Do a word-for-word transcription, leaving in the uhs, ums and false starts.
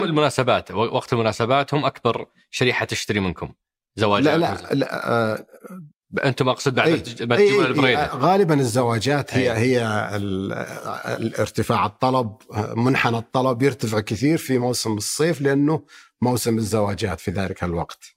المناسبات، وقت المناسبات هم أكبر شريحة تشتري منكم زواجات. لا لا, لا آه أنتم أقصد بعد أي أي البريدة. غالبا الزواجات هي أي. هي الارتفاع الطلب، منحنى الطلب يرتفع كثير في موسم الصيف لأنه موسم الزواجات في ذلك الوقت.